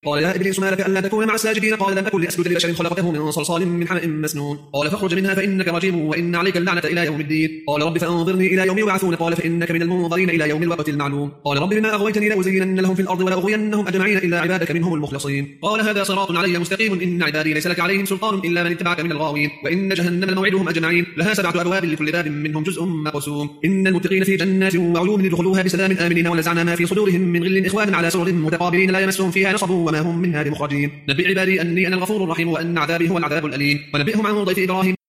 قال يا إبليس ما لك ألا تكون مع الساجدين قال لم أكن لأسجد لبشر خلقته من صلصال من حمأ مسنون قال فاخرج منها فإنك رجيم وإن عليك اللعنة إلى يوم الدين قال رب فأنظرني إلى يوم يبعثون قال فإنك من المنظرين إلى يوم الوقت المعلوم قال رب بما أغويتني لأزينن لهم في الأرض ولأغوينهم أجمعين إلا عبادك منهم المخلصين قال هذا صراط علي مستقيم إن عبادي ليس لك عليهم سلطان إلا من اتبعك من الغاوين وإن جهنم موعدهم أجمعين لها 7 أبواب لكل باب منهم جزء مقسوم إن المتقين في جنات وعيون ادخلوها بسلام آمنين ونزعنا ما في صدورهم من غل إخوانا على سرر متقابلين لا يمسهم فيها نصب وما هم منها بمخرجين نبئ عبادي أني أنا الغفور الرحيم وأن عذابي هو العذاب الأليم ونبئهم عن ضيف إبراهيم